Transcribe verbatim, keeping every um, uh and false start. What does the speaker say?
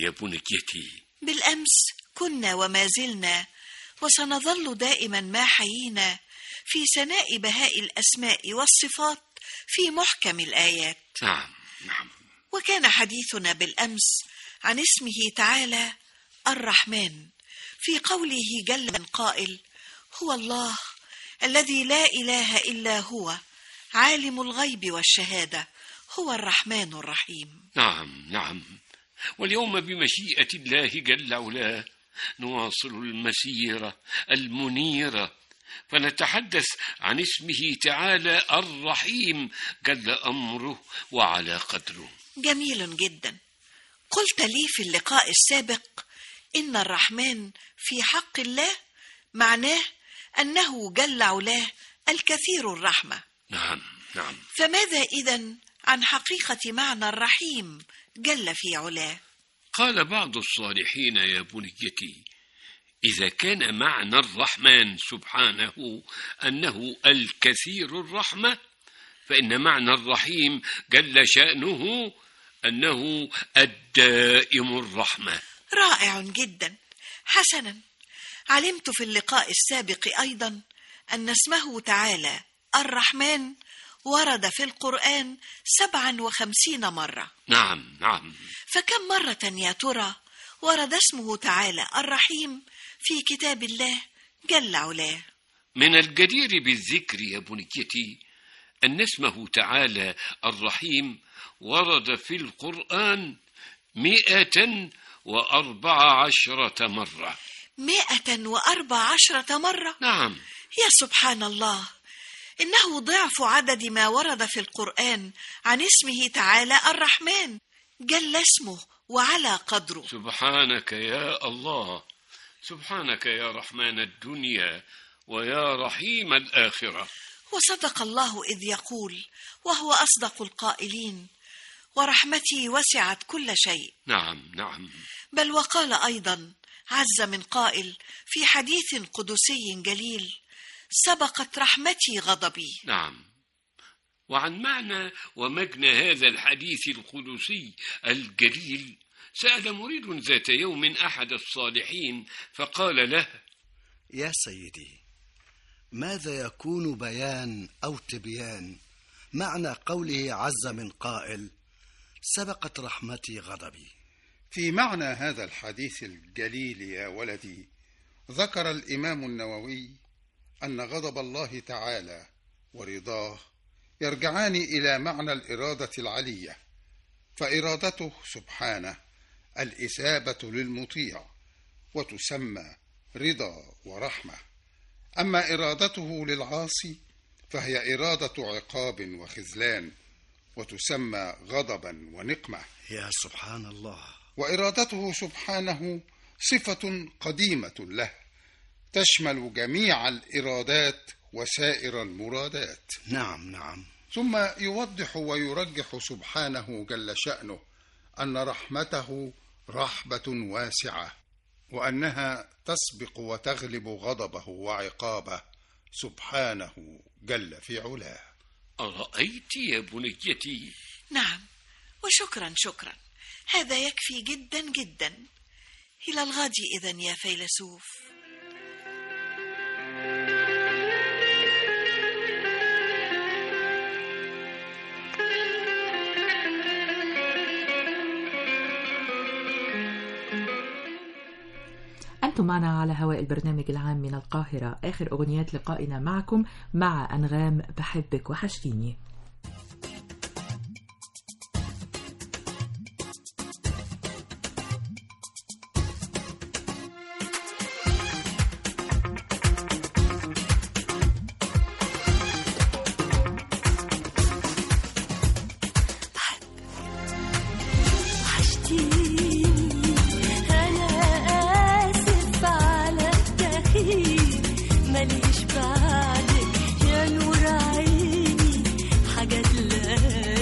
يا بنيتي. بالأمس كنا وما زلنا وسنظل دائما ما حيينا في ثناء بهاء الأسماء والصفات في محكم الآيات. نعم نعم. وكان حديثنا بالأمس عن اسمه تعالى الرحمن في قوله جل من قائل: هو الله الذي لا إله إلا هو عالم الغيب والشهادة هو الرحمن الرحيم. نعم نعم. واليوم بمشيئة الله جل علاه نواصل المسيرة المنيرة فنتحدث عن اسمه تعالى الرحيم جل أمره وعلى قدره. جميل جدا. قلت لي في اللقاء السابق إن الرحمن في حق الله معناه أنه جل علاه الكثير الرحمة. نعم نعم. فماذا إذن عن حقيقة معنى الرحيم جل في علاه؟ قال بعض الصالحين يا بنيتي: إذا كان معنى الرحمن سبحانه أنه الكثير الرحمة، فإن معنى الرحيم جل شأنه أنه الدائم الرحمة. رائع جدا. حسنا، علمت في اللقاء السابق أيضا أن اسمه تعالى الرحمن ورد في القرآن سبعا وخمسين مرة. نعم نعم. فكم مرة يا ترى ورد اسمه تعالى الرحيم في كتاب الله جل علاه؟ من الجدير بالذكر يا بنيتي أن اسمه تعالى الرحيم ورد في القرآن مئة وأربع عشرة مرة. مئة وأربع عشرة مرة؟ نعم. يا سبحان الله، إنه ضعف عدد ما ورد في القرآن عن اسمه تعالى الرحمن جل اسمه وعلى قدره. سبحانك يا الله، سبحانك يا رحمن الدنيا ويا رحيم الآخرة. وصدق الله إذ يقول وهو أصدق القائلين: ورحمتي وسعت كل شيء. نعم نعم. بل وقال أيضا عز من قائل في حديث قدسي جليل: سبقت رحمتي غضبي. نعم. وعن معنى ومجنى هذا الحديث القدسي الجليل سأل مريد ذات يوم أحد الصالحين فقال له: يا سيدي، ماذا يكون بيان أو تبيان معنى قوله عز من قائل: سبقت رحمتي غضبي؟ في معنى هذا الحديث الجليل يا ولدي، ذكر الإمام النووي أن غضب الله تعالى ورضاه يرجعان إلى معنى الإرادة العلية، فإرادته سبحانه الإثابة للمطيع وتسمى رضا ورحمة، أما إرادته للعاصي فهي إرادة عقاب وخذلان وتسمى غضبا ونقمة. يا سبحان الله. وإرادته سبحانه صفة قديمة له تشمل جميع الإرادات وسائر المرادات. نعم نعم. ثم يوضح ويرجح سبحانه جل شأنه أن رحمته رحبة واسعة، وأنها تسبق وتغلب غضبه وعقابه سبحانه جل في علاه. أرأيت يا بنيتي؟ نعم، وشكرا شكرا، هذا يكفي جدا جدا. إلى الغد إذن يا فيلسوف. أنتم معنا على هواء البرنامج العام من القاهرة. آخر أغنيات لقائنا معكم مع أنغام بحبك وحشتيني.